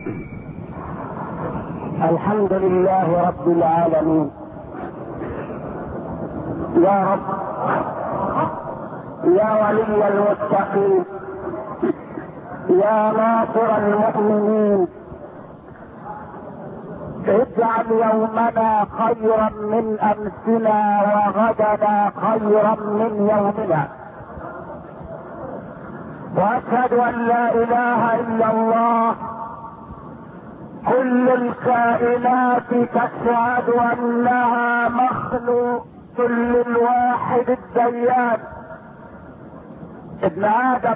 الحمد لله رب العالمين. يا رب يا ولي المتقين، يا ناصر المؤمنين، اجعل يومنا خيرا من امسنا وغدنا خيرا من يومنا. واشهد ان لا اله الا الله. كل الكائنات تشهد انها مخلوق للواحد الديان. ابن ادم،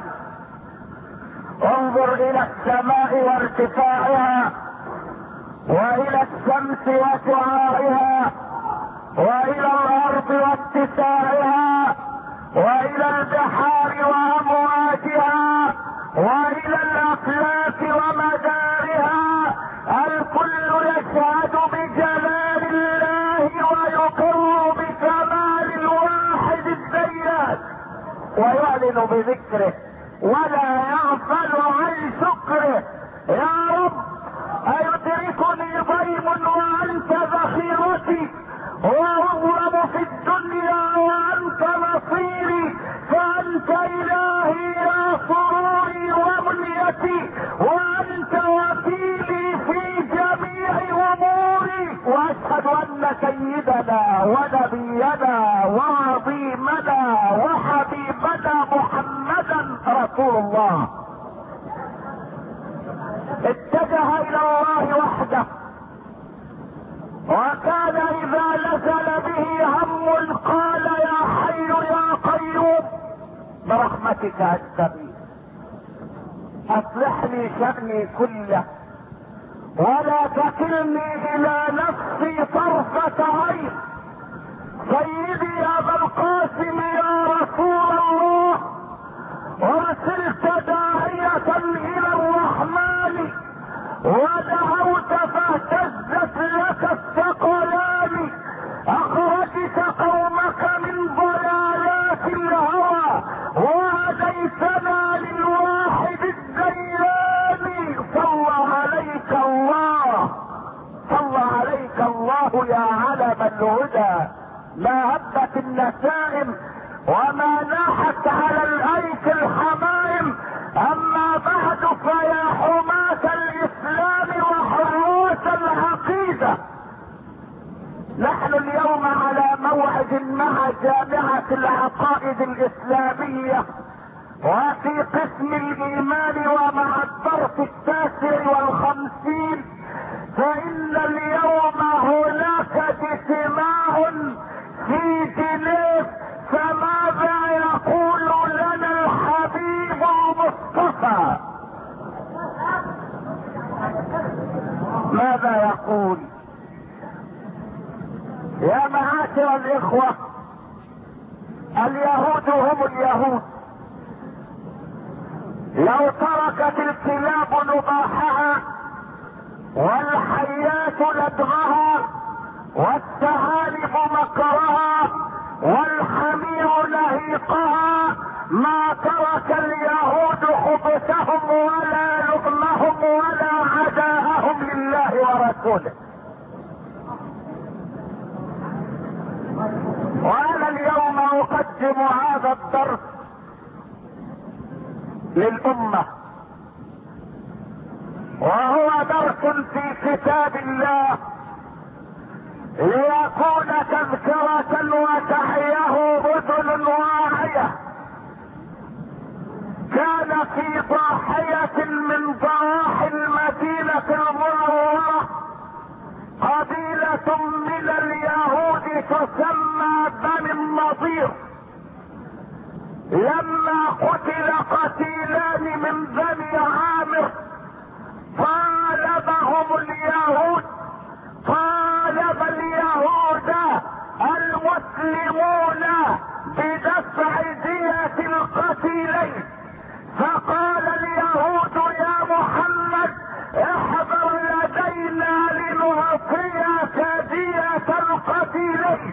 انظر الى السماء وارتفاعها، والى الشمس وشعاعها، والى الارض واتساعها، والى البحار وامواجها، والى الافلاك ومدارها. الكل يشهد بجلال الله ويقر بكمال الواحد الديان، ويعلن بذكره ولا يغفل عن شكره. يا رب، أيدركني ضيم وأنت ذخيرتي، وأغرب في الدنيا وأنت نصيري، فأنت إلهي يا سروري ومنيتي، وأنت وكيلي في جميع أموري. وأشهد أن سيدنا ونبينا وعظيمنا وحبيبنا محمدا رسول الله اتجه الى الله وحده، وكان اذا نزل به هم قال يا حي يا قيوم برحمتك استغيث، اصلح لي شأني كله ولا تكلني الى نفسي طرفة عين. سيدي يا ابا القاسم يا رسول الله، ارسلت داعية الى الرحمن ودعوت فاهتزت لك الثقلان، اخرجت قومك من ضلالات الهوى وهديتنا للواحد الديان. صلى عليك الله، صلى عليك الله يا علم الهدى. ما هبت النسائم وما ناحت على الايك الحمائم. اما بعد فيا حماة الاسلام وحراس العقيدة، نحن اليوم على موعد مع جامعة العقائد الاسلامية وفي قسم الايمان ومع الدرس 59، فان اليوم هناك اجتماع في جنيف. فماذا يقول لنا الحبيب المصطفى؟ ماذا يقول؟ يا معاشر الاخوة، اليهود هم اليهود. لو تركت الكلاب نباحها والحيات لدغها والثعالب مكرها والحمير نهيقها، ما ترك اليهود خبثهم ولا لؤمهم ولا عداءهم لله ورسوله. وانا اليوم اقدم هذا الدرس للامة، وهو درس في كتاب الله ليكون تذكرة وتحيه اذن واعية. كان في ضاحية من ضواحي المدينة المنورة قبيلة من اليهود تسمى بني النضير. لما قتل قتيلان من بني عامر طالبهم اليهود، طالب اليهود المسلمون بدفع دية القتيلين. فقال اليهود يا محمد احضر لدينا لنعطيك دية القتيلين.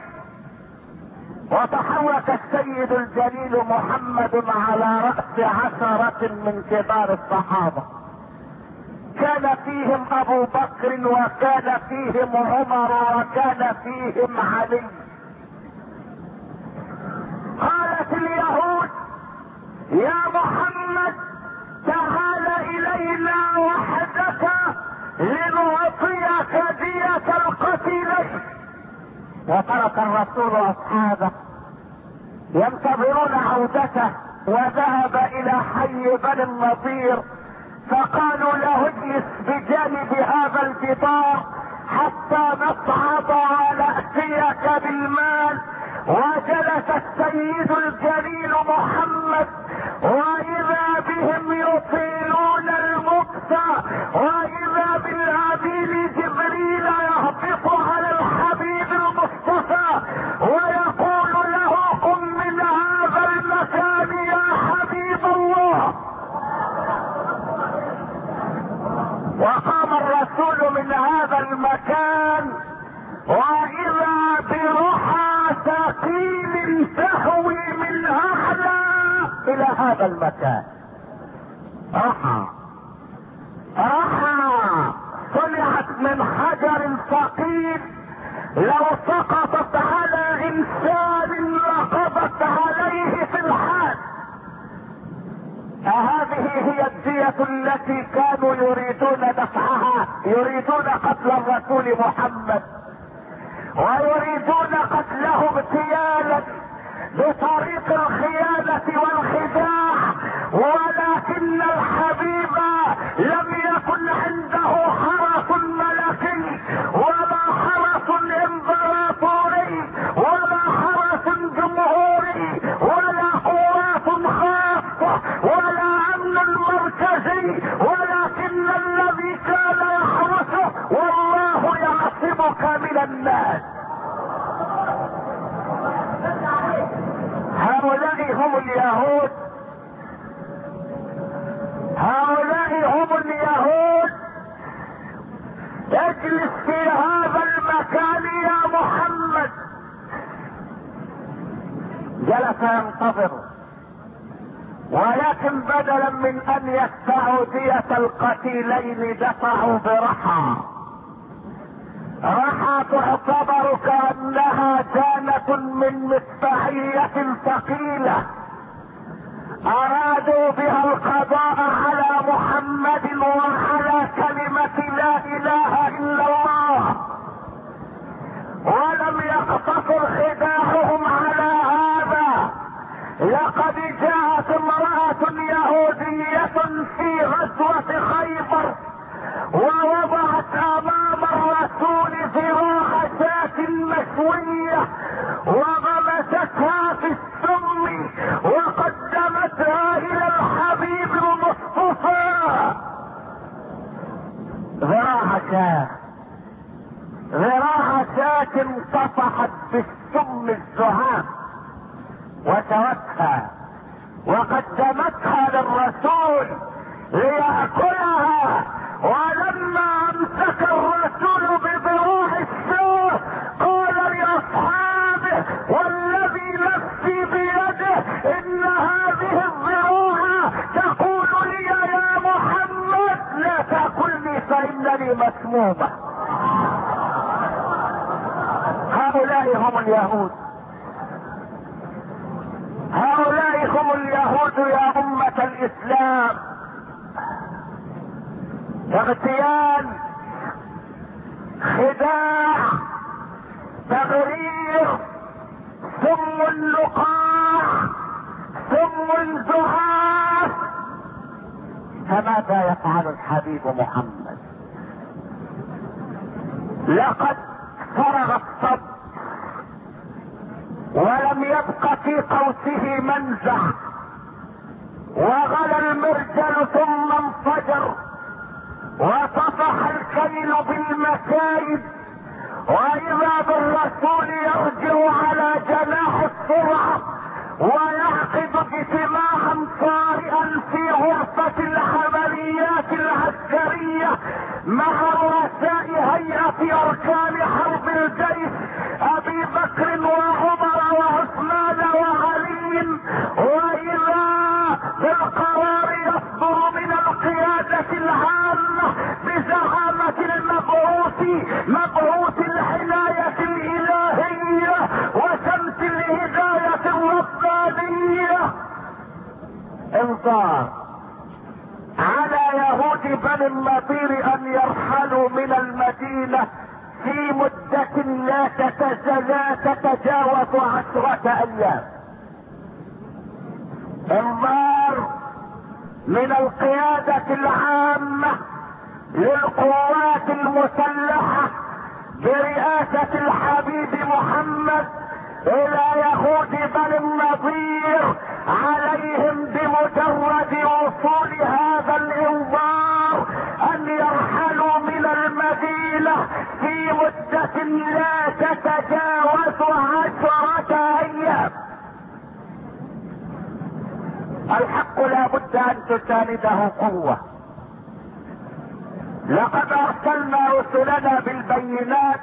وتحرك السيد الجليل محمد على رأس 10 من كبار الصحابة. كان فيهم ابو بكر وكان فيهم عمر وكان فيهم علي. قالت اليهود يا محمد تعال الينا وحدك لنعطيك دية القتيلين. وترك الرسول اصحابه ينتظرون عودته وذهب الى حي بني النضير، فقالوا له اجلس بجانب هذا الجدار حتى نصعد ونأتيك بالمال. وجلس السيد الجليل محمد واذا بهم يطيلون المكث، واذا بالعبيد جبريل يهبط على الحبيب المصطفى ويقول له قم من هذا المكان يا حبيب الله. وقام الرسول من هذا المكان واذا برحى ثقيل تهوي من اعلى الى هذا المكان. رحى صنعت من حجر ثقيل لو سقطت على انسان لقضت عليه في الحال. هذه هي الدية التي كانوا يريدون دفعها، يريدون قتل الرسول محمد ويريدون قتله اغتيالا بطريق الخيانة والخداع، ولكن الحبيب لم يكن عنده حرس ملكي ولا حرس امبراطوري ولا حرس جمهوري ولا قوات خاصة ولا امن مركزي، ولكن الذي كان يحرسه والله يعصمك من الناس. هؤلاء هم اليهود، هؤلاء هم اليهود. اجلس في هذا المكان يا محمد. جلس ينتظر، ولكن بدلا من ان يدفعوا دية القتيلين دفعوا برحى. رحى تعتبر كأنها جانة من مدفعية ثقيلة ارادوا بها القضاء على محمد وعلى كلمة لا اله الا الله. ولم يقتصر خداعهم على هذا، لقد جاءت امرأة يهودية في غزوة خيبر ووضعت امام الرسول ذراع شاة مشوية وغمستها في السم وقدمتها الى الحبيب المصطفى. ذراع شاة طفحت بالسم الزهام وسوتها وقدمتها للرسول ليأكلها. ولما امسك الرسول بذراع الشاة قال لاصحابه والذي نفسي بيده ان هذه الذراع تقول لي يا محمد لا تأكلني فانني مسمومة. هؤلاء هم اليهود، هؤلاء هم اليهود يا أمة الإسلام. اغتيال، خداع، تغرير، سم اللقاح، سم الزهاف. فماذا يفعل الحبيب محمد؟ لقد فرغ الصد ولم يبق في قوسه منزع، وغلى المرجل ثم انفجر وطفح الكيل بالمكايد، واذا بالرسول يرجع على جناح السرعة ويعقد اجتماعا طارئا في غرفة العمليات العسكرية مع رؤساء هيئة اركان حرب الجيش ابي بكر وعمر وعثمان وعلي، واذا بالقرار يصدر من القيادة العامة مبعوث العناية الالهية وشمس الهداية الربانية. انظار على يهود بني النضير ان يرحلوا من المدينة في مدة لا تتجاوز 10 ايام. انظار من القيادة العامة للقوات المسلحة برئاسة الحبيب محمد الى يهود بني النضير، عليهم بمجرد وصول هذا الانذار ان يرحلوا من المدينة في مدة لا تتجاوز 10 ايام. الحق لا بد ان تسانده قوة. لقد ارسلنا رسلنا بالبينات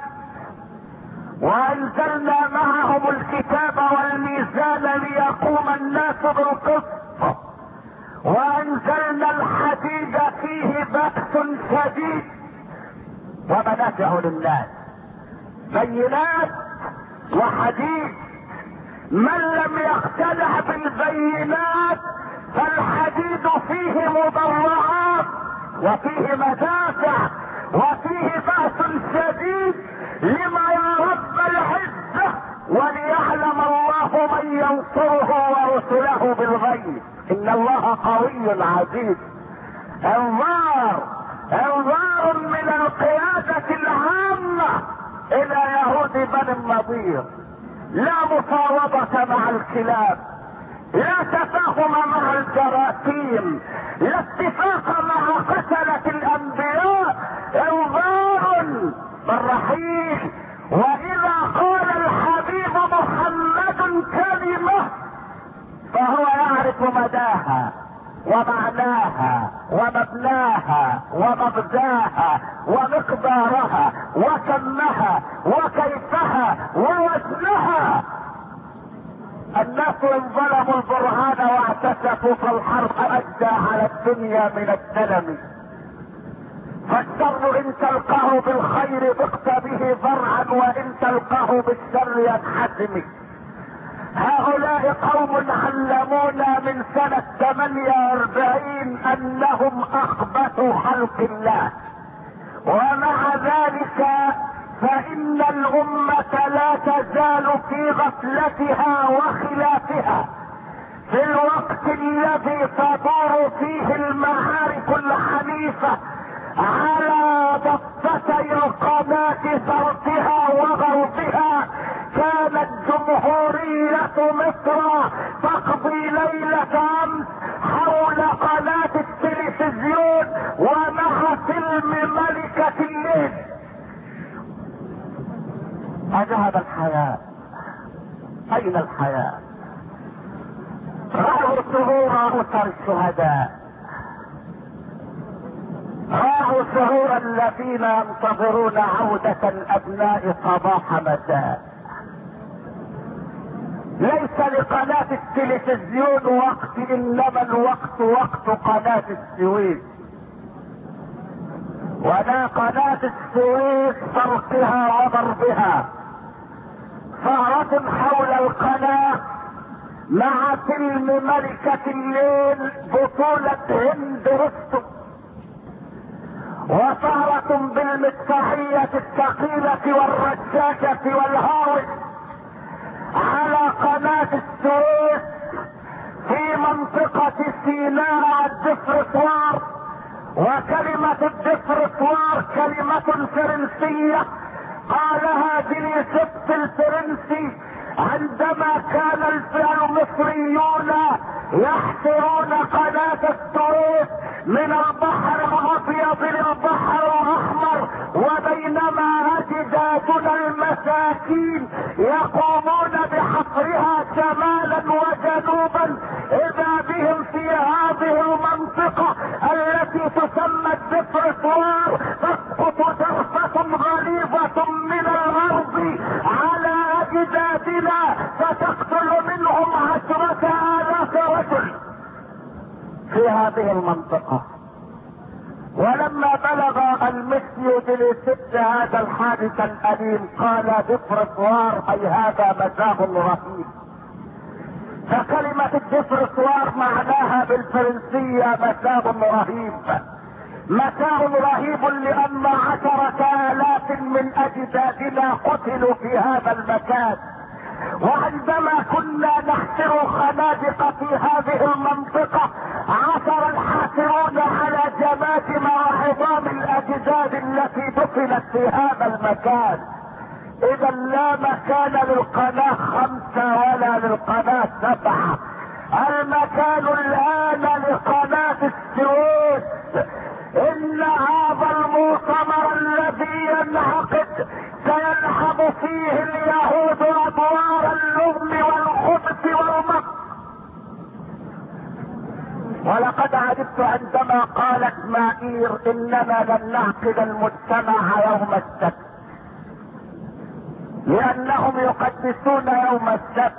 وانزلنا معهم الكتاب والميزان ليقوم الناس بالقسط، وانزلنا الحديد فيه بأس شديد ومنافع للناس. بينات وحديد، من لم يقتنع بالبينات فالحديد فيه مضرعات وفيه مدافع وفيه بأس شديد لما يا رب العزة، وليعلم الله من ينصره ورسله بالغيب ان الله قوي عزيز. انظار من القيادة العامة الى يهود بني النضير. لا مفاوضة مع الكلاب، لا تفاهم مع الجراثيم، لا اتفاق مع قتلة الانبياء. انظار بالرحيل. واذا قال الحبيب محمد كلمة فهو يعرف مداها ومعناها ومبناها ومغزاها ومقدارها وكمها وكيفها ووزنها. الناس ان ظلموا البرهان واعتسفوا فالحرب ادى على الدنيا من السلم. فالشر ان تلقاه بالخير ضقت به ضرعا وان تلقاه بالشر ينحسم. هؤلاء قوم علمونا من سنة 48 انهم اخبثوا خلق الله، ومع ذلك فان الامة لا تزال في غفلتها وخلافها في الوقت الذي تدور فيه المعارك الحنيفة على ضفتي القناة شرقها وغربها. كانت جمهورية مصر تقضي ليلة امس حول قناة التلفزيون ومع فيلم ملكة الليل. أذهب الحياة، اين الحياة؟ رأوا ظهور اسر الشهداء، رأوا شهور الذين ينتظرون عودة الابناء صباح مساء. ليس لقناة التلفزيون وقت، انما الوقت وقت قناة السويس. ولا قناة السويس شرقها وغربها ثارة حول القناة مع فيلم ملكة الليل بطولة هند رستم، وثارة بالمدفعية الثقيلة والرشاشة والهاوس على قناة السويس في منطقة سيناء الدفرسوار. وكلمة الدفرسوار كلمة فرنسية قالها ديليسبت الفرنسي عندما كان المصريون يحفرون قناة السويس من البحر الابيض للبحر الاحمر، وبينما اجدادنا المساكين يقومون بحفرها شمالا وجنوبا، اذا بهم في هذه المنطقة التي تسمى الدفرسوار تسقط جرفة غليظة من الارض على اجدادنا فتقتل منهم 10,000 رجل في هذه المنطقة. ولما بلغ المسيود لست هذا الحادث الأليم؟ قال دفرسوار، أي هذا متاع رهيب. فكلمة الدفرسوار معناها بالفرنسية متاع رهيب. متاع رهيب لأن 10,000 من أجدادنا قتلوا في هذا المكان. وعندما كنا نحفر خنادق في هذه المنطقة عثر الحافرون على جماجم وعظام الاجداد التي دفنت في هذا المكان. اذا لا مكان للقناة 5 ولا للقناة 7. المكان الان لقناة السويس. ان هذا المؤتمر الذي ينعقد سيلعب فيه اليهود ادوار اللغم والخبث والمكر. ولقد عجبت عندما قالت مائير اننا لن نعقد المجتمع يوم السبت لانهم يقدسون يوم السبت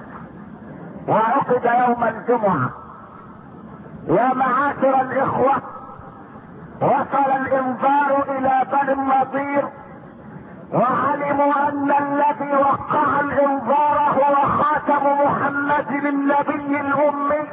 وعقد يوم الجمعة. يا معاشر الاخوة، وصل الانذار الى بني النضير وعلموا ان الذي وقع الانذار هو خاتم محمد النبي الامي،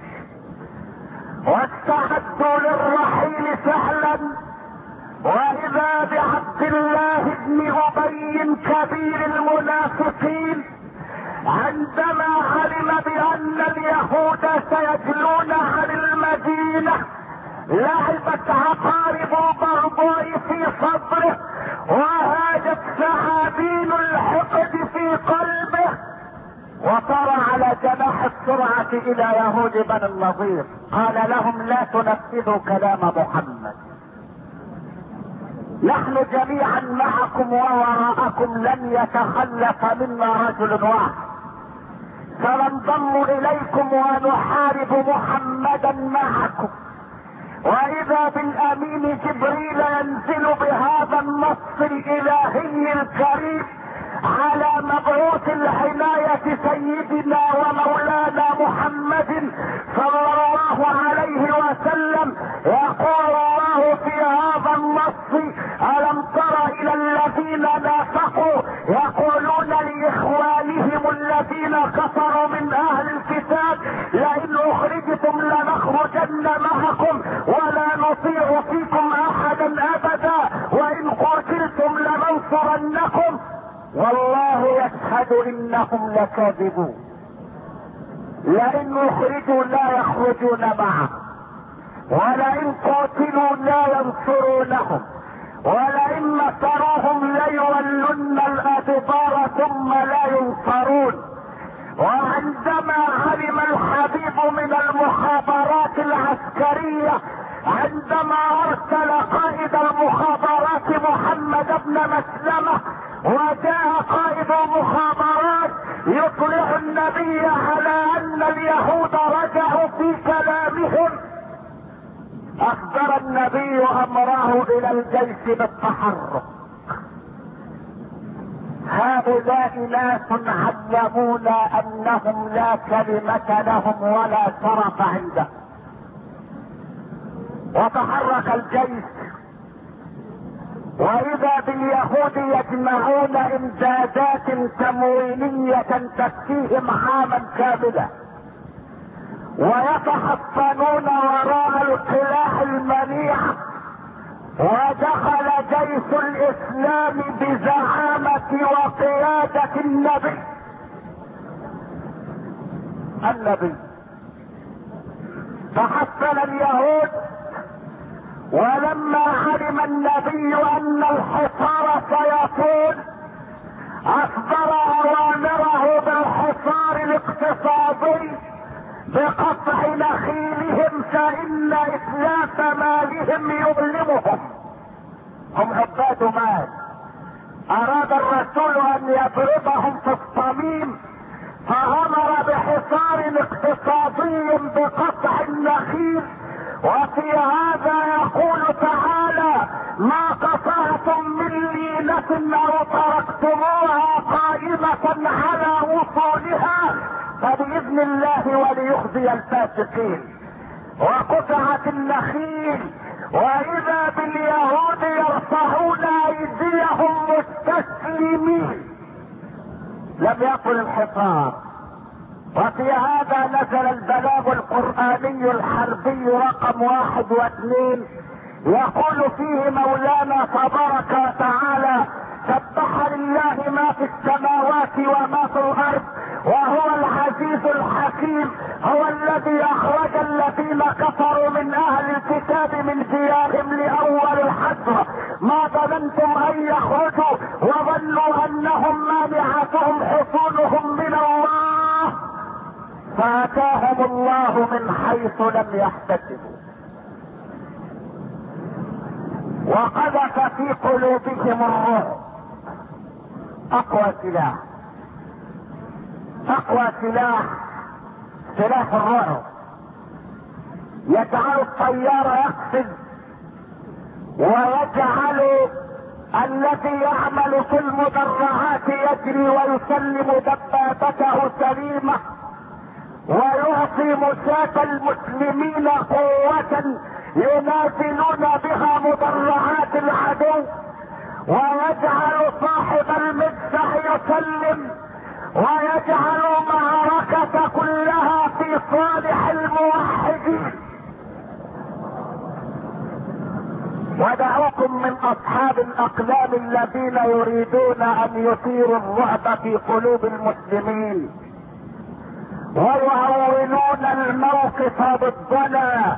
واستعدوا للرحيل فعلا. واذا بعبد الله بن ابي كبير المنافقين عندما علم بان اليهود سيجلون عن المدينة لعبت عقارب بغضاء في صدره وهاجت ثعابين الحقد في قلبه، وطار على جناح السرعة الى يهود بني النضير. قال لهم لا تنفذوا كلام محمد، نحن جميعا معكم ووراءكم، لن يتخلف منا رجل واحد، سننضم اليكم ونحارب محمدا معكم. واذا بالامين جبريل ينزل بهذا النص الالهي الكريم على مبعوث العناية سيدنا ومولانا محمد صلى الله عليه وسلم. يقول الله في هذا النص: ألم تر إلى الذين نافقوا يقولون لإخوانهم الذين كفروا من أهل الكتاب لئن أخرجتم لنخرجن معكم ولا نطيع فيكم أحدا أبدا وإن قتلتم لننصرنكم والله يشهد إنهم لكاذبون. لئن أخرجوا لا يخرجون معه، ولئن قتلوا لا ينصرونهم، ولئن نصروهم ليولن الأدبار ثم لا ينصرون. وعندما علم الحبيب من المخابرات العسكرية عندما أرسل قائد المخابرات محمد بن مسلمة وجاء قائد المخابرات يطلع النبي على ان اليهود رجعوا في كلامهم، اخبر النبي امره الى الجيش بالتحرك. هؤلاء ناس علمونا انهم لا كلمة لهم ولا شرف عندهم. وتحرك الجيش، واذا باليهود يجمعون امدادات تموينية تكفيهم عاما كاملا، ويتحصنون وراء القلاع المنيعة. ودخل جيش الاسلام بزعامة وقيادة النبي فحصل اليهود. ولما علم النبي ان الحصار سيطول اصدر اوامره بالحصار الاقتصادي بقطع نخيلهم فان اتلاف مالهم يظلمهم. هم عباد مال. اراد الرسول ان يضربهم في الصميم فامر بحصار اقتصادي بقطع النخيل. وفي هذا يقول تعالى: ما قطعتم من لينة او تركتموها قائمة على وصولها فبإذن الله وليخزي الفاسقين. وقطعت النخيل واذا باليهود يرفعون ايديهم مستسلمين. لم يكن الحصار. وفي هذا نزل البلاغ القرآني الحربي رقم 1 و2، يقول فيه مولانا تبارك وتعالى: سبح لله ما في السماوات وما في الارض وهو العزيز الحكيم، هو الذي اخرج الذين كفروا من اهل الكتاب من ديارهم لاول الحسرة ما ظننتم ان يخرجوا وظنوا انهم مانعتهم حصونهم من الله فاتاهم الله من حيث لم يحتسبوا وقذف في قلوبهم الرعب. اقوى سلاح، اقوى سلاح، سلاح الرعب. يجعل الطيار يقفز، ويجعل الذي يعمل في المدرعات يجري ويسلم دبابته سليمة، ويعطي مشاة المسلمين قوة ينازلون بها مدرعات العدو، ويجعل صاحب المدفع يسلم، ويجعل المعركة كلها في صالح الموحدين. ودعوكم من اصحاب الاقلام الذين يريدون ان يثيروا الرعب في قلوب المسلمين ويعولون الموقف ضدنا.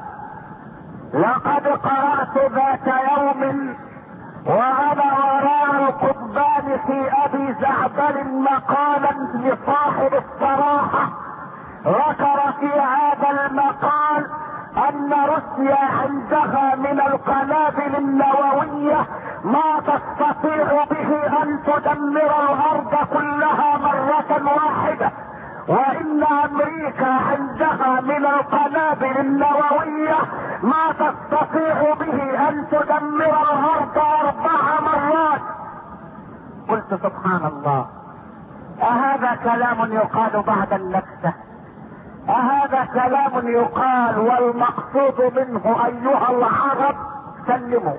لقد قرأت ذات يوم وانا وراء القضبان في ابي زعبل مقالا لصاحب الصراحة، ذكر في هذا المقال ان روسيا عندها من القنابل النووية ما تستطيع به ان تدمر الارض كلها مرة واحدة، وان امريكا عندها من القنابل النووية ما تستطيع به ان تدمر الارض 4 مرات. قلت سبحان الله، اهذا كلام يقال بعد النكسة؟ اهذا كلام يقال والمقصود منه ايها العرب سلموا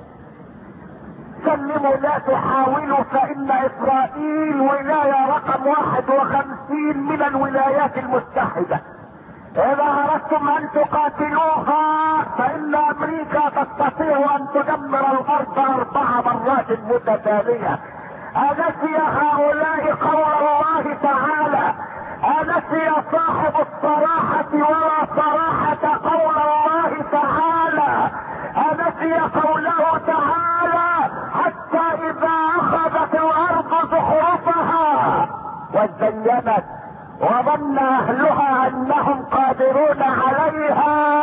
سلموا لا تحاولوا، فان اسرائيل ولاية رقم 51 من الولايات المتحدة. اذا اردتم ان تقاتلوها فان امريكا تستطيع ان تدمر الارض 4 مرات متتالية. انسي هؤلاء قول الله تعالى؟ انسي صاحب الصراحة ولا صراحة قول الله تعالى؟ انسي قوله تعالى: حتى اذا اخذت الارض زخرفها وزينت وظن اهلها انهم قادرون عليها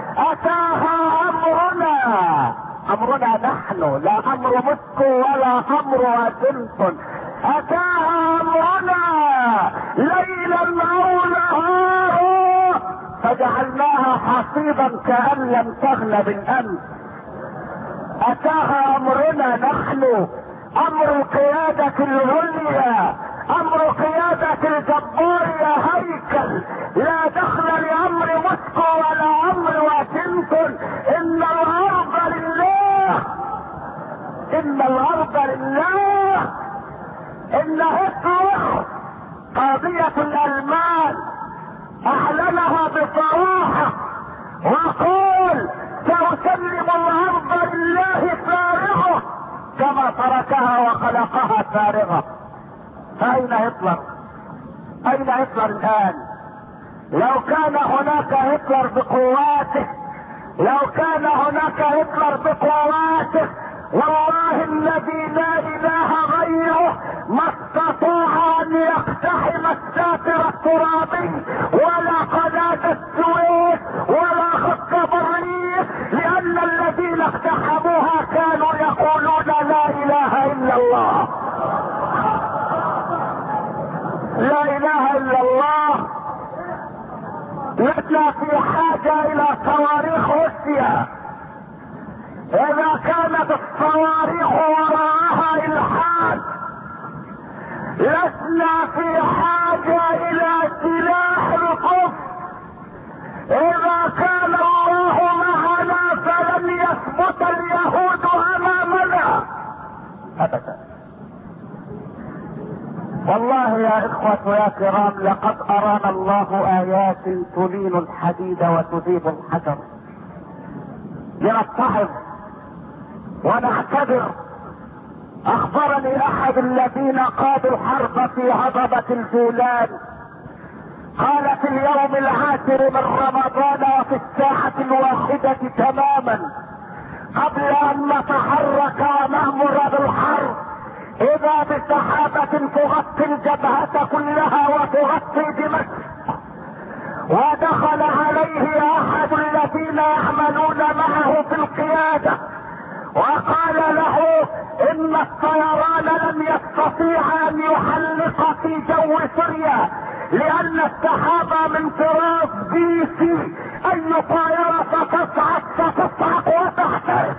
اتاها امرنا. امرنا نحن، لا امر موسكو ولا امر واشنطن. اتاها امرنا ليلا او نهارا فجعلناها حصيدا كأن لم تغن بالامس. اتاها امرنا نحن، امر القيادة العليا، امر قيادة الجبار يا هيكل، لا دخل لامر موسكو ولا امر واشنطن. ان الارض لله، ان الارض لله. ان هتلر قضية الالمان اعلنها بصراحة وقال: سأسلم الارض لله فارغة كما تركها وخلقها فارغة. فأين هتلر؟ أين هتلر الآن؟ لو كان هناك هتلر بقواته، لو كان هناك هتلر بقواته والله الذي لا إله غيره ما استطاع أن يقتحم الساتر الترابي ولا قناة السويس ولا خط برليف، لأن الذين اقتحموها كانوا يقولون لا إله إلا الله، لا اله الا الله. لسنا في حاجة الى صواريخ روسيا. اذا كانت الصواريخ وراءها الحاد لسنا في حاجة الى سلاح الكفر. اذا كان الله معنا فلن تثبت اليهود امامنا ابدا. والله يا اخوة يا كرام لقد ارانا الله ايات تلين الحديد وتذيب الحجر. لنتعظ ونعتبر. اخبرني احد الذين قادوا الحرب في هضبة الجولان، قال في اليوم العاشر من رمضان وفي الساعة الواحدة تماما قبل ان نتحرك ونأمر بالحرب، اذا بسحابة تغطي الجبهة كلها وتغطي دمشق، ودخل عليه احد الذين يعملون معه في القيادة وقال له ان الطيران لم يستطيع ان يحلق في جو سوريا لان السحابة من طراز بيسي، اي طائرة ستصعد ستصعق وتحترق.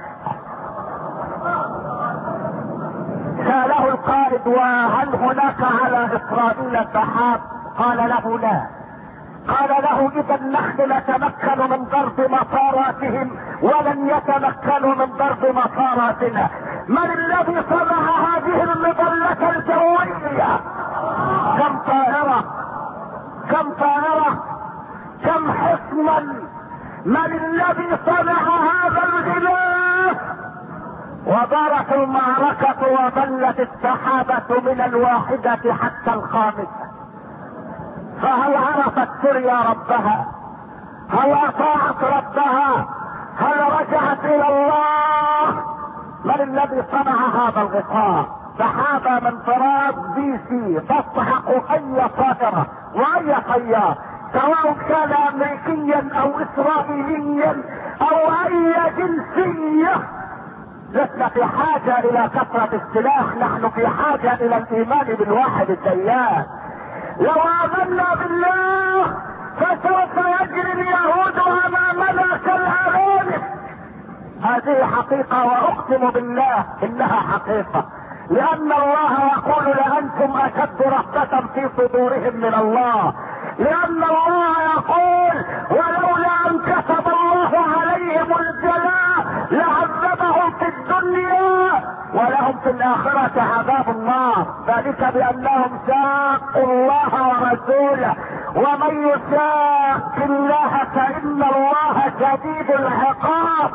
سأله القائد وهل هناك على اسرائيل سحاب؟ قال له لا. قال له اذا نحن نتمكن من ضرب مطاراتهم ولن يتمكنوا من ضرب مطاراتنا. من الذي صنع هذه المظلة الجوية؟ كم طائرة، كم طائرة، كم حصنا؟ من الذي صنع هذا الغلاف؟ ودارت المعركة وظلت السحابة من الواحدة حتى الخامسة. فهل عرفت سوريا ربها؟ هل اطاعت ربها؟ هل رجعت الى الله؟ من الذي صنع هذا الغطاء؟ سحابة من طراز بيسي تسحق اي طائرة واي طيار، سواء كان امريكيا او اسرائيليا او اي جنسية. لسنا في حاجة الى كثرة السلاح، نحن في حاجة الى الايمان بالواحد الديان. لو آمنا بالله فسوف يجري اليهود امامنا كالارانب. هذه حقيقة واقسم بالله انها حقيقة، لان الله يقول لانتم اشد رهبة في صدورهم من الله، لان الله يقول ولولا ان كتب الله عليهم الجلاء لعذبهم في الدنيا ولهم في الاخرة عذاب النار، ذلك بانهم شاقوا الله ورسوله، ومن يشاق الله فان الله شديد العقاب.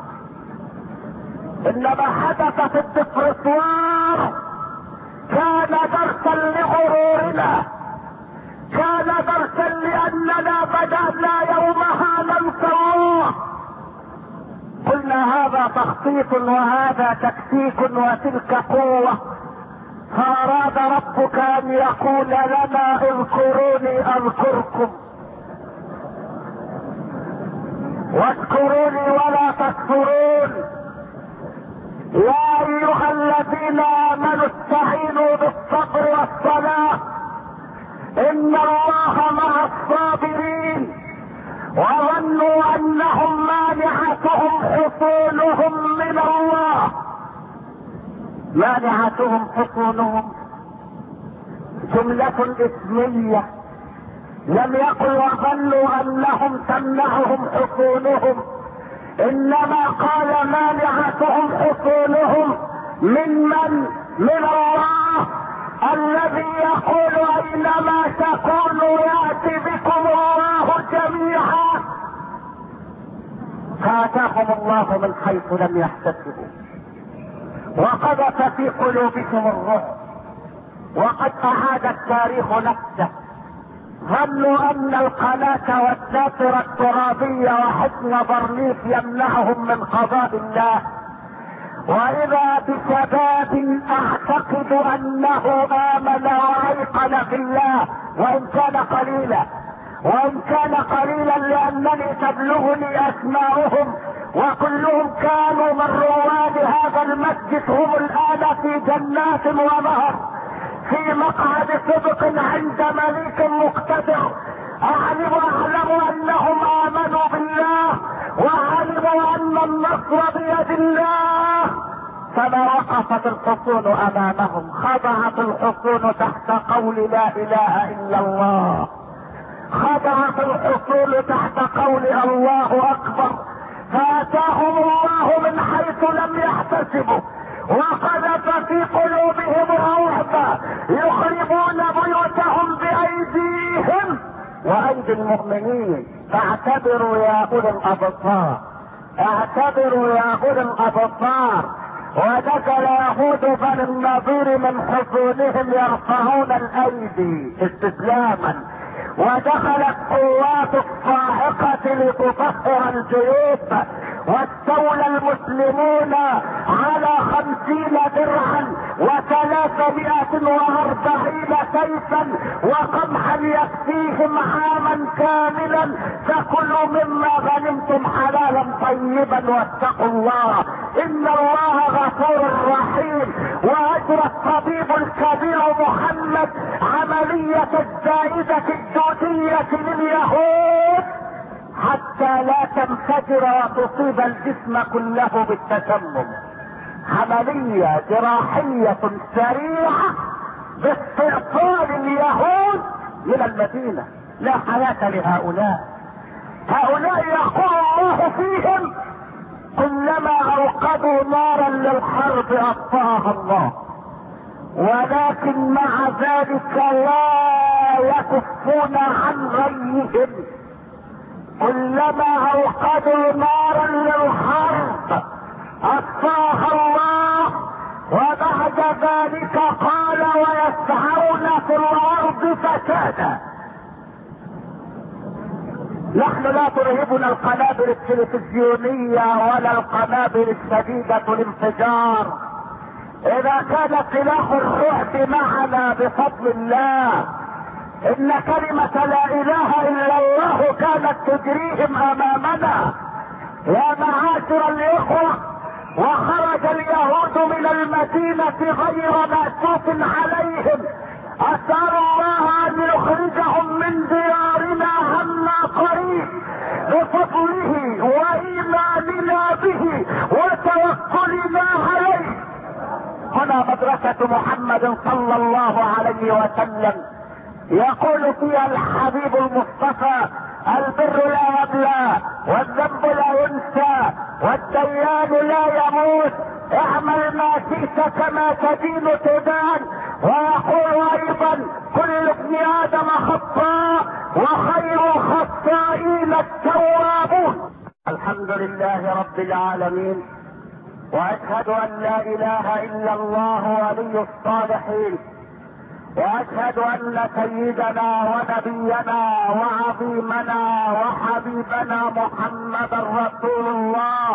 انما حدث في الدبرسوار كان درسا لغرورنا، كان درسا لاننا بدأنا يومها ننسى الله. قلنا هذا تخطيط وهذا تكتيك وتلك قوة، فاراد ربك ان يقول لنا اذكروني اذكركم واذكروني ولا تكفرون. يا ايها الذين امنوا استعينوا بالصبر والصلاة ان الله مع الصابرين. وظنوا انهم مانعتهم حصونهم من الله. مانعتهم حصونهم جملة اسمية، لم يقل وظنوا انهم تمنعهم حصونهم، انما قال مانعتهم حصونهم من الله الذي يقول اينما تكونوا ياتي بكم الله جميعا. فاتاهم الله من حيث لم يحتسبوا وقذف في قلوبكم الرعب، وقد اعاد التاريخ نفسه. ظنوا ان القناة والساترة الترابية وحصن برليف يمنعهم من قضاء الله، واذا بشباب اعتقد انه امن وايقن في الله وان كان قليلا لانني تبلغني اسماؤهم، وكلهم كانوا من رواد هذا المسجد، هم الان في جنات ونهر في مقعد صدق عند مليك مقتدر. اعلم انهم امنوا بالله وعلموا ان النصر بيد الله، فما وقفت الحصون امامهم، خضعت الحصون تحت قول لا اله الا الله، خضعت الحصون تحت قول الله اكبر، فاتاهم الله من حيث لم يحتسبوا وقذف في قلوبهم الرعب يخربون بيوتهم بايديهم وايدي المؤمنين. فاعتبروا يا اولي الابصار، اعتبروا يا اولي الابصار. ودخل يهود بني النضير من حصونهم يرفعون الايدي استسلاما، ودخلت قوات الصاعقة لتطهر الجيوب، واستولى المسلمون على 50 درعا و340 سيفا وقمحا يكفيهم عاما كاملا. فكلوا مما غنمتم حلالا طيبا واتقوا الله ان الله غفور رحيم. واجرى الطبيب الكبير محمد عملية الزائدة الدودية لليهود حتى لا تنفجر وتصيب الجسم كله بالتسمم. عملية جراحية سريعة باستئصال اليهود من المدينة. لا حياة لهؤلاء. هؤلاء يقول الله فيهم كلما اوقدوا نارا للحرب اطفاها الله، ولكن مع ذلك لا يكفون عن غيهم. كلما اوقدوا نارا للحرب اطفاها الله، وبعد ذلك قال ويسعون في الارض فسادا. نحن لا ترهبنا القنابل التلفزيونية ولا القنابل الشديدة الانفجار. اذا كان سلاح الرعب معنا بفضل الله، ان كلمة لا اله الا الله كانت تجريهم امامنا. يا معاشر الاخوة، وخرج اليهود من المدينة غير مأسوف عليهم. اسأل الله ان يخرجهم من ديارنا عما قريب بفضله وايماننا به وتوكلنا عليه. هنا مدرسة محمد صلى الله عليه وسلم يقول فيها الحبيب المصطفى: البر لا يبلى والذنب لا ينسى والديان لا يموت، اعمل ما شئت كما تدين تدان. ويقول ايضا: كل ابن ادم خطاء وخير الخطائين التوابون. الحمد لله رب العالمين، واشهد ان لا اله الا الله ولي الصالحين، واشهد ان سيدنا ونبينا وعظيمنا وحبيبنا محمدا رسول الله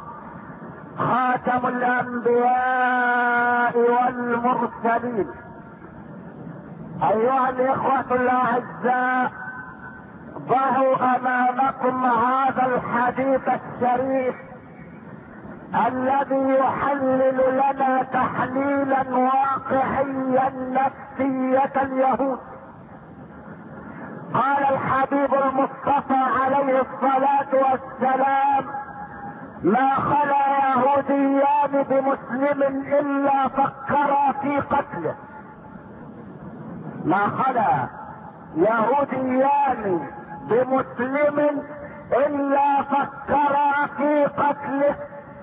خاتم الانبياء والمرسلين. ايها الاخوة الاعزاء، ضعوا امامكم هذا الحديث الشريف الذي يحلل لنا تحليلا واقعيا نفسية اليهود. قال الحبيب المصطفى عليه الصلاة والسلام: ما خلا يهوديان بمسلم الا فكرا في قتله. ما خلا يهوديان بمسلم الا فكرا في قتله.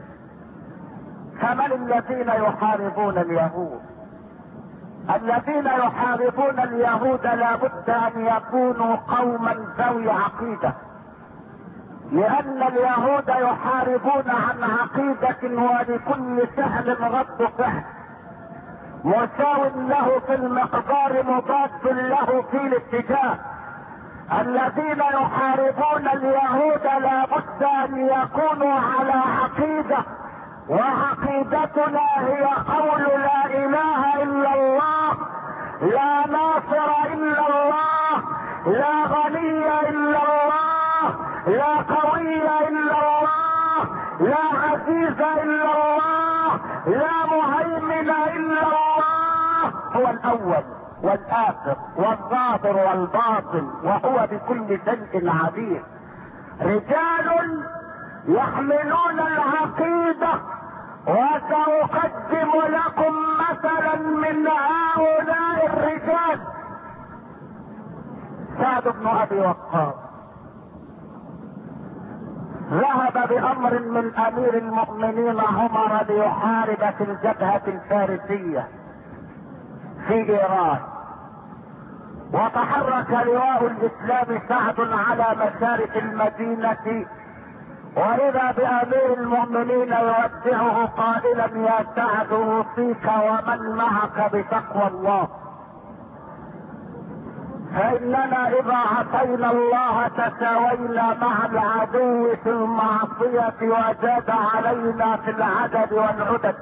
فمن الذين يحاربون اليهود؟ الذين يحاربون اليهود لا بد ان يكونوا قوما ذوي عقيدة، لان اليهود يحاربون عن عقيدة، ولكل فعل رد فعل مساو له في المقدار مضاد له في الاتجاه. الذين يحاربون اليهود لا بد ان يكونوا على عقيدة، وعقيدتنا هي قول لا اله الا الله، لا ناصر الا الله، لا غني الا الله، لا قوي الا الله، لا عزيز الا الله، لا مهيمن الا الله. هو الاول والاخر والظاهر والباطن، وهو بكل شيء عليم. رجال يحملون العقيدة، وسأقدم لكم مثلا من هؤلاء الرجال. سعد بن ابي وقاص ذهب بامر من امير المؤمنين عمر ليحارب في الجبهة الفارسية في ايران، وتحرك لواء الاسلام سعد على مشارف المدينة، واذا بامير المؤمنين يودعه قائلا: يا سعد اوصيك ومن معك بتقوى الله، فاننا اذا عصينا الله تساوينا مع العدو في المعصية وزاد علينا في العدد والعدد.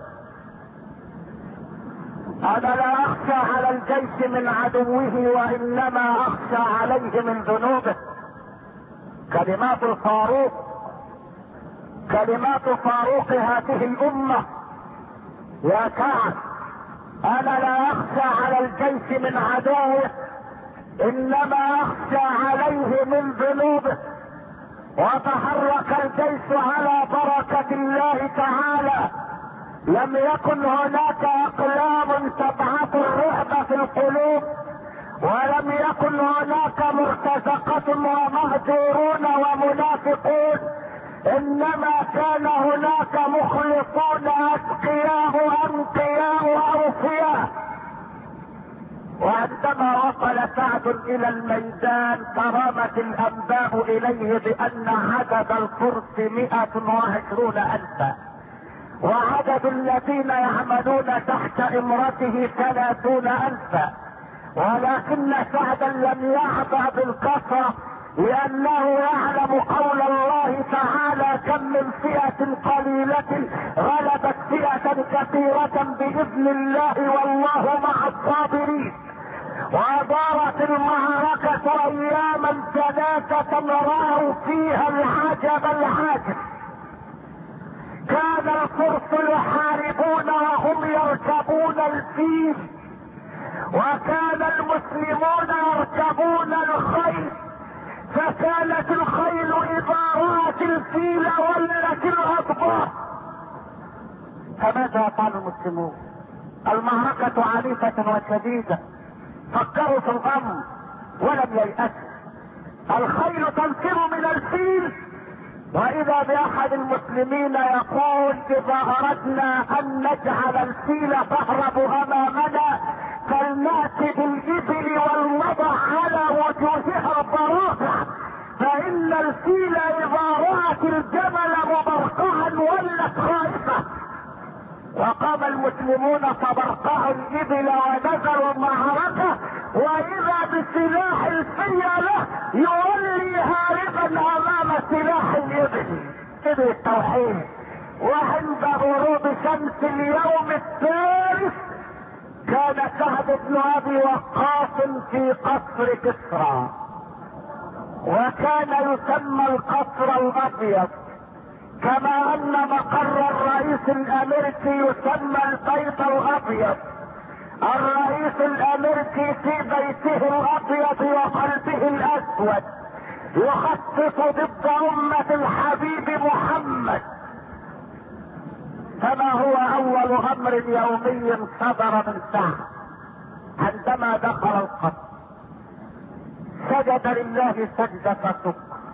انا لا اخشى على الجيش من عدوه وانما اخشى عليه من ذنوبه. كلمات الفاروق، كلمات فاروق هذه الامة: يا سعد انا لا اخشى على الجيش من عدوه انما اخشى عليه من ذنوبه. وتحرك الجيش على بركة الله تعالى، لم يكن هناك اقلام تبعث الرعب في القلوب، ولم يكن هناك مرتزقة ومهجورون ومنافقون، انما كان هناك مخلصون اتقياء انقياء اوفياء. وعندما وصل سعد الى الميدان ترامت الانباء اليه بان عدد الفرس 120,000 وعدد الذين يعملون تحت امرته 30,000، ولكن سعدا لم يعبأ بالكثرة، لانه يعلم قول الله تعالى: كم من فئة قليلة غلبت فئة كثيرة بإذن الله والله مع الصابرين. ودارت المعركة اياما 3 رأوا فيها العجب العاجب. كان الفرس يحاربون وهم يركبون الفيل، وكان المسلمون يركبون الخيل، فكانت الخيل اذا رأت الفيل ولت الاضباط. فماذا يفعل المسلمون؟ المعركة عنيفة وشديدة، فكروا في الامر ولم ييأسوا. الخيل تنفر من الفيل، واذا باحد المسلمين يقول: اذا اردنا ان نجعل الفيل تهرب امامنا فلنأتي بالابل ولنضع على وجوهها الضرافع، فان الفيل اذا رأت الجمل مبرقعا ولت خائفة. وقام المسلمون فبرقعوا الابل ونزلوا المعركة، واذا بسلاح الفيلة يولي هاربا امام سلاح الابل. ابل التوحيد. وعند غروب شمس اليوم الثالث كان سعد بن ابي وقاص في قصر كسرى، وكان يسمى القصر الابيض، كما ان مقر الرئيس الامريكي يسمى البيت الابيض. الرئيس الامريكي في بيته الابيض وقلبه الاسود يخطط ضد امة الحبيب محمد. فما هو اول امر يومي صدر من سعد؟ عندما دخل القصر سجد لله سجدة شكر،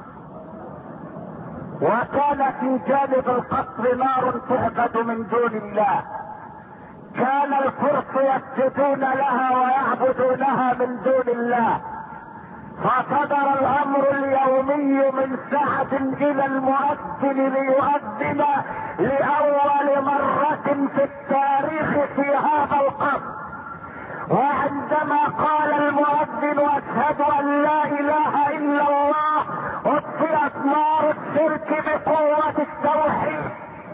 وكان في جانب القصر نار تعبد من دون الله، كان الفرس يسجدون لها ويعبدونها من دون الله. فصدر الامر اليومي من سعد الى المؤذن ليؤذن لاول مرة في التاريخ في هذا القصر. وعندما قال المؤذن: اشهد ان لا اله الا الله، اطفئت نار الشرك بقوة التوحيد.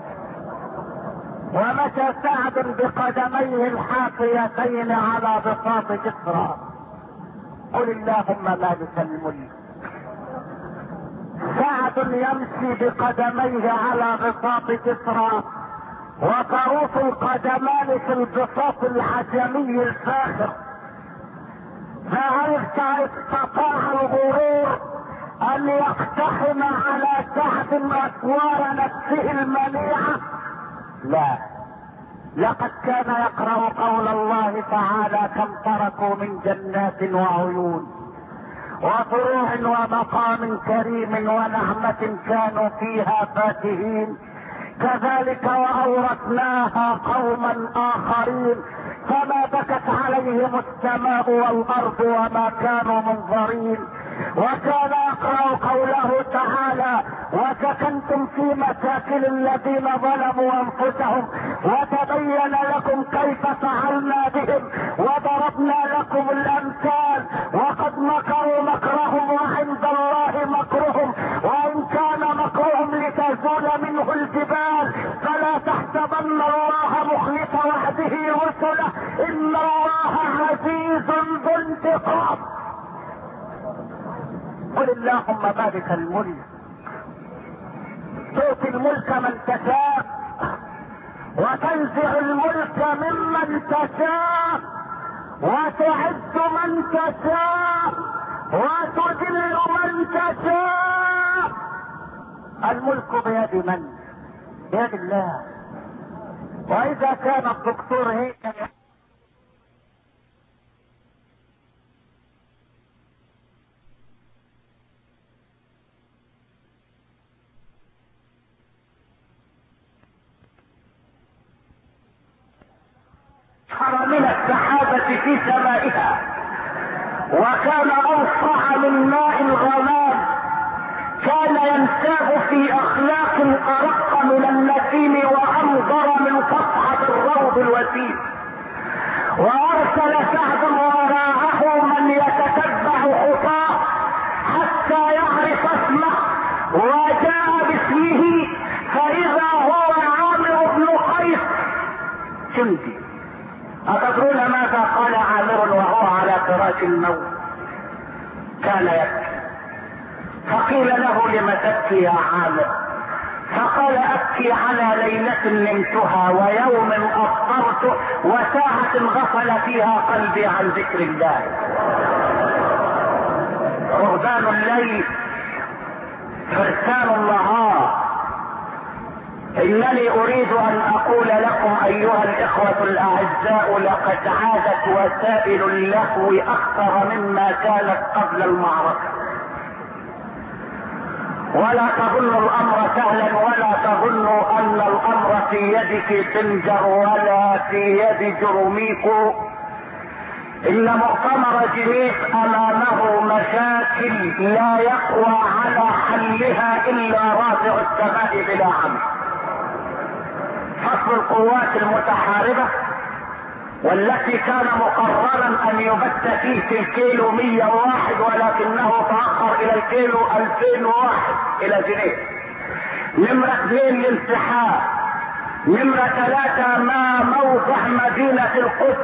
ومشى سعد بقدميه الحافيتين على بساط كسرى: قل اللهم مالك الملك. سعد يمشي بقدميه على بساط كسرى، وطروف القدمان في البساط الحجمي الفاخر. فهل استطاع الغرور ان يقتحم على سعد اسوار نفسه المنيعة؟ لا، لقد كان يقرأ قول الله تعالى: كم تركوا من جنات وعيون وفروع ومقام كريم ونعمة كانوا فيها فاكهين. كذلك وأورثناها قوما آخرين فما بكت عليهم السماء والأرض وما كانوا منظرين. وكان يقرأ قوله تعالى: وسكنتم في مساكن الذين ظلموا أنفسهم وتبين لكم كيف فعلنا بهم وضربنا لكم الأمثال وقد مكروا مكرهم وعند الله مكرهم وإن كان مكرهم لتزول منه الجبال فلا تحسبن الله مخلف وعده رسله إن الله عزيز ذو انتقام. قل اللهم مالك الملك تؤتي الملك من تشاء وتنزع الملك ممن تشاء وتعز من تشاء وتذل من تشاء. الملك بيد من؟ بيد الله. واذا كان الدكتور هيك من السحابة في سمائها وكان اوسع من ماء الغمام كان ينساب في اخلاق ارق من النسيم وانظر من صفحة الروض الوسيم. وارسل سعد وراءه من يتتبع خطاه حتى يعرف اسمه وجاء باسمه فاذا هو عامر بن قيس جندي. أتدرون ماذا قال عامر وهو على فراش الموت؟ كان يبكي فقيل له: لم تبكي يا عامر؟ فقال: أبكي على ليلة نمتها ويوم أفطرت وساعة غفل فيها قلبي عن ذكر الله. رهبان الليل فرسان النهار. انني اريد ان اقول لكم ايها الاخوة الاعزاء لقد عادت وسائل اللهو اكثر مما كانت قبل المعركة. ولا تظنوا الامر سهلا ولا تظنوا ان الامر في يد كنجر ولا في يد جرميكو. ان مؤتمر جنيف امامه مشاكل لا يقوى على حلها الا رافع السماء بلا عمل. فصل القوات المتحاربة والتي كان مقررا ان يبت فيه في الكيلو 101 ولكنه تأخر الى الكيلو 2001 الى جنيف. نمرة 2 الانسحاب. نمرة 3 ما موضع مدينة القدس.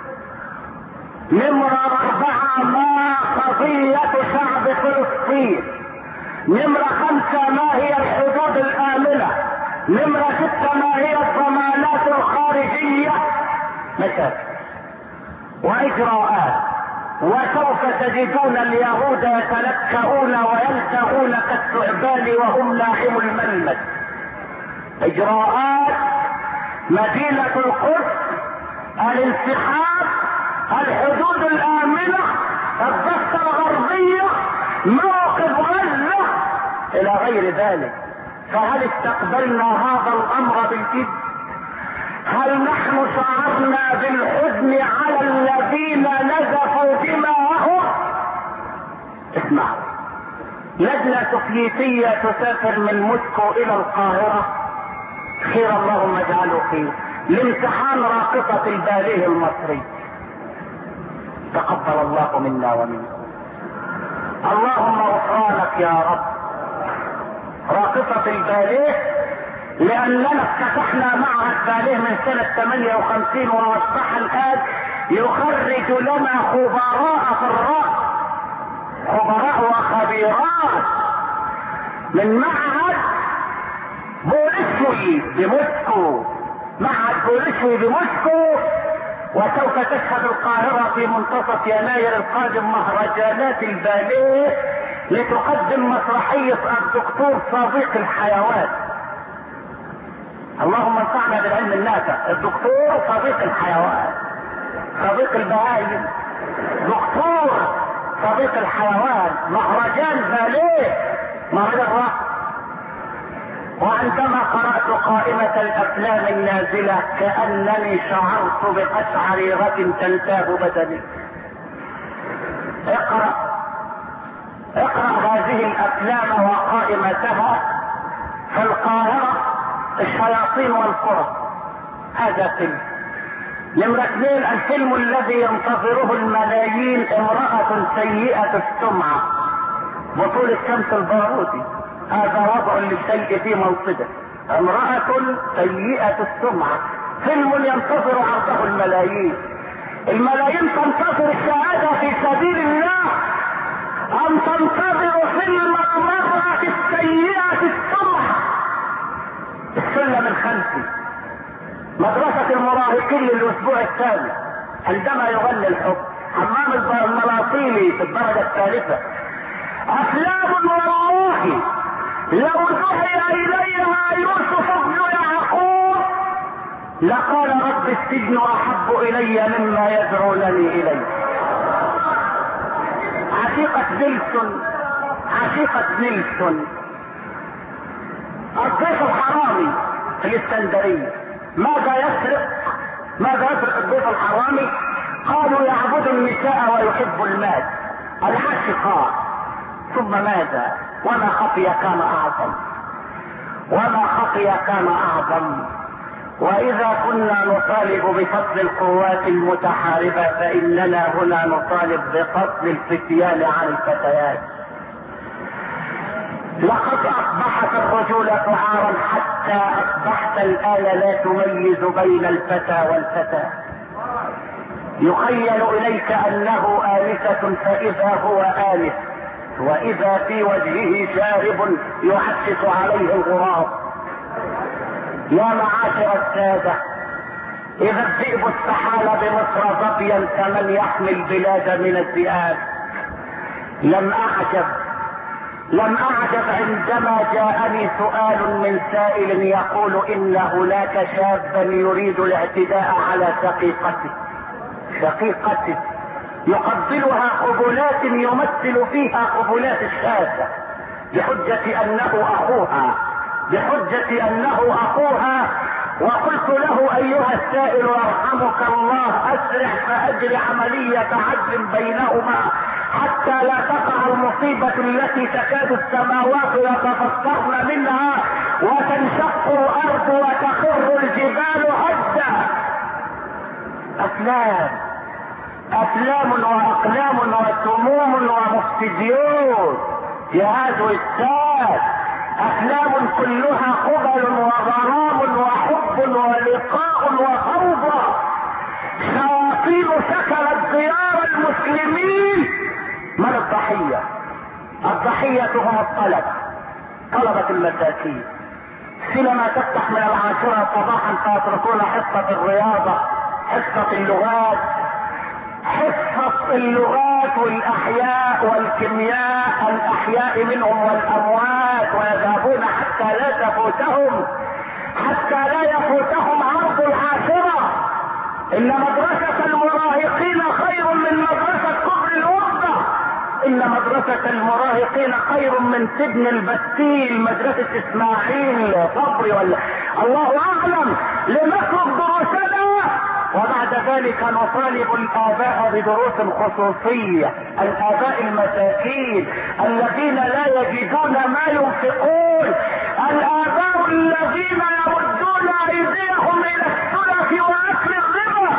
نمرة 4 ما قضية شعب فلسطين. نمرة 5 ما هي الحدود الآمنة. نمرة 6 ما هي الضمانات الخارجية. مشاكل واجراءات. وسوف تجدون اليهود يتلكؤون ويلتغون كالثعبان وهم لاحم الملمس. اجراءات مدينة القدس، الانسحاب، الحدود الآمنة، الضفة الغربية، موقف غزة الى غير ذلك. فهل استقبلنا هذا الامر بالجد؟ هل نحن شعرنا بالحزن على الذين نزفوا دماءهم؟ اسمعوا، لجنة سوفيتية تسافر من موسكو الى القاهرة، خير اللهم اجعله خير، لامتحان راقصة الباليه المصري. تقبل الله منا ومنكم. اللهم غفرانك يا رب. راقصة الباليه لاننا افتتحنا معهد باليه من سنة 58 واصبح الان يخرج لنا خبراء في الرقص، خبراء وخبيرات من معهد بولشوي بموسكو، معهد بولشوي بموسكو. وسوف تشهد القاهرة في منتصف يناير القادم مهرجانات الباليه لتقدم مسرحية الدكتور صديق الحيوان. اللهم انفعنا بالعلم النافع. الدكتور صديق الحيوان، صديق البهائم، دكتور صديق الحيوان، مهرجان باليه، مهرجان رقص. وعندما قرأت قائمة الافلام النازلة كأنني شعرت بقشعريرة تلتاب بدني. اقرأ هذه الافلام وقائمتها. في القاهرة الشياطين والقرى، هذا فيلم. نمرة 2 الفيلم الذي ينتظره الملايين، امرأة سيئة السمعة، بطولة شمس البارودي. هذا وضع للشيء في موطده، امرأة سيئة السمعة، فيلم ينتظر عرضه الملايين. الملايين تنتظر الشهادة في سبيل الله ام تنتظر فيلم المرأة السيئة السمعة؟ السلم الخلفي، مدرسة المراهقين للاسبوع الثاني عندما يغني الحب، حمام الملاطيلي في الدرجة الثالثة. افلام والله لو دعي اليها يوسف بن يعقوب لقال رب السجن احب الي مما يدعونني اليه. عشيقة نيلسون، الضيف الحرامي في الاسكندرية. ماذا يسرق الضيف الحرامي؟ قالوا يعبد النساء ويحب المال، العاشقات. ثم ماذا؟ وما خفي كان اعظم. واذا كنا نطالب بفصل القوات المتحاربة فاننا هنا نطالب بفصل الفتيان عن الفتيات. لقد اصبحت الرجولة عارا حتى اصبحت الان لا تميز بين الفتى والفتاة. يخيل اليك انه آنسة فاذا هو آنس، واذا في وجهه شارب يعكس عليه الغراب. يا معاشر السادة، اذا الذئب استحال بمصر ظبيا فمن يحمي البلاد من الذئاب. لم اعجب عندما جاءني سؤال من سائل يقول ان هناك شابا يريد الاعتداء على شقيقته يقبلها قبلات يمثل فيها قبلات الشاذة بحجة انه اخوها. وقلت له ايها السائل يرحمك الله، اسرع فاجري عملية عدل بينهما حتى لا تقع المصيبة التي تكاد السماوات يتفطرن منها وتنشق الارض وتخر الجبال هدا. افلام واقلام وسموم ومستديون جهاز والساد، افلام كلها قبل وغرام وحب ولقاء وفوضى. شياطين سكنت ديار المسلمين. من الضحية هم طلبة المساكين. حينما تفتح من 10 صباحا فيتركون حصة الرياضة، حصة اللغات والأحياء والكيمياء، الأحياء منهم والأموات، ويذهبون حتى لا يفوتهم عرض 10. إن مدرسة المراهقين خير من مدرسة كفر الوردة، إن مدرسة المراهقين خير من سجن البستيل، مدرسة إسماعيل صبري ولا الله أعلم. لنترك دروسنا وبعد ذلك نطالب الآباء بدروس خصوصية، الآباء المساكين الذين لا يجدون ما ينفقون، الآباء الذين يردون أيديهم إلى السلف وأكل الربا.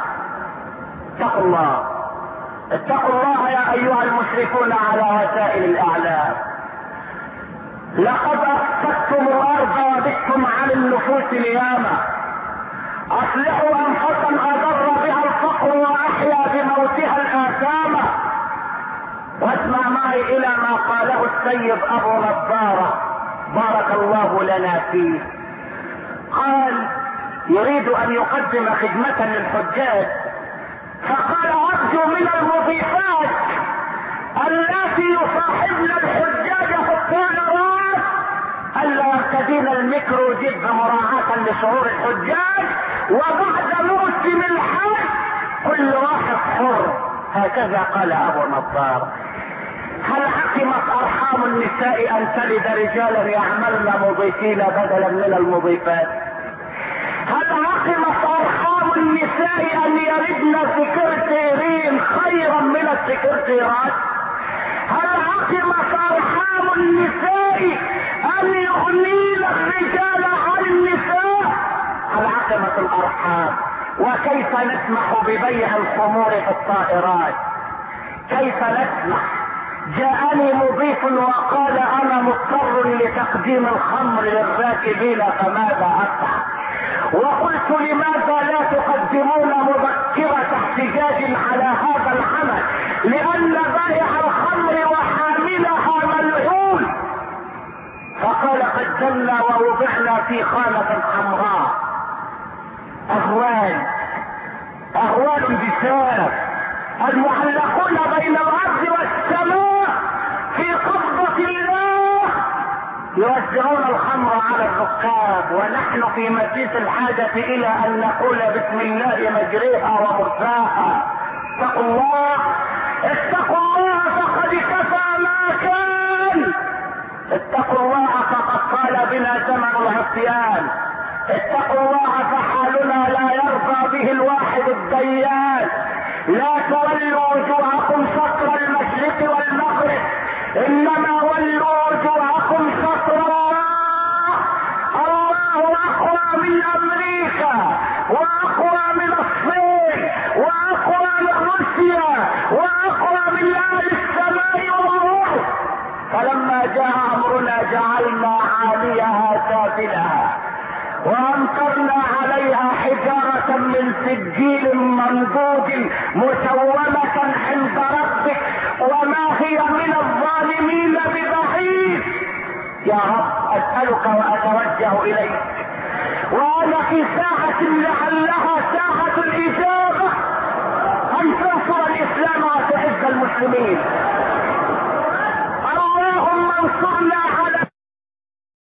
اتقوا الله يا أيها المشركون على وسائل الإعلام. لقد أفسدتم الأرض وبتم عن النفوس نياما. اصلحوا انفسا اضر بها الفقر واحيا بموتها الاثام. واسمع معي الى ما قاله السيد ابو نضارة بارك الله لنا فيه. قال يريد ان يقدم خدمة للحجاج، فقال ارجو من المضيفات التي يصاحبن الحجاج في الطائرات الا يرتدين الميكرو جيب مراعاة لشعور الحجاج، وبعد موسم الحج كل واحد حر هكذا قال ابو نضار. هل عقمت ارحام النساء ان تلد رجالا يعملن مضيفين بدلا من المضيفات؟ هل عقمت ارحام النساء ان يلدن سكرتيرين خيرا من السكرتيرات؟ هل عقمت ارحام النساء ان يغنين الرجال عن النساء؟ هل عقمت الارحام؟ وكيف نسمح ببيع الخمور في الطائرات؟ كيف نسمح؟ جاءني مضيف وقال انا مضطر لتقديم الخمر للراكبين فماذا افعل؟ وقلت لماذا لا تقدمون مذكرة احتجاج على هذا العمل؟ لان بائع الخمر وحاملها ملعون. فقال قدمنا ووضعنا في خانة حمراء. اهوال بساف، المعلقون بين الارض والسماء في قبضة الله يوزعون الخمر على الركاب، ونحن في مسيس الحاجة الى ان نقول بسم الله مجريها ومرساها. اتقوا الله، اتقوا الله فقد كفى ما كان. اتقوا الله فقد طال بنا زمن العصيان. اتقوا الله فحالنا لا يرضى به الواحد الديان. لا تولوا وجوهكم شطر المشرق والمغرب، انما ولوا وجوهكم شطر الله. الله اقوى من امريكا، واقوى من الصين، واقوى من روسيا، واقوى من اهل السماء والارض. فلما جاء امرنا جعلنا عاليها سافلها وامطرنا عليها حجارة من سجيل منضود مسومة عند ربك وما هي من الظالمين ببعيد. يا رب اسألك واتوجه اليك وانا في ساعة لعلها ساعة الاجابة ان تنصر الاسلام وتعز المسلمين. اللهم انصرنا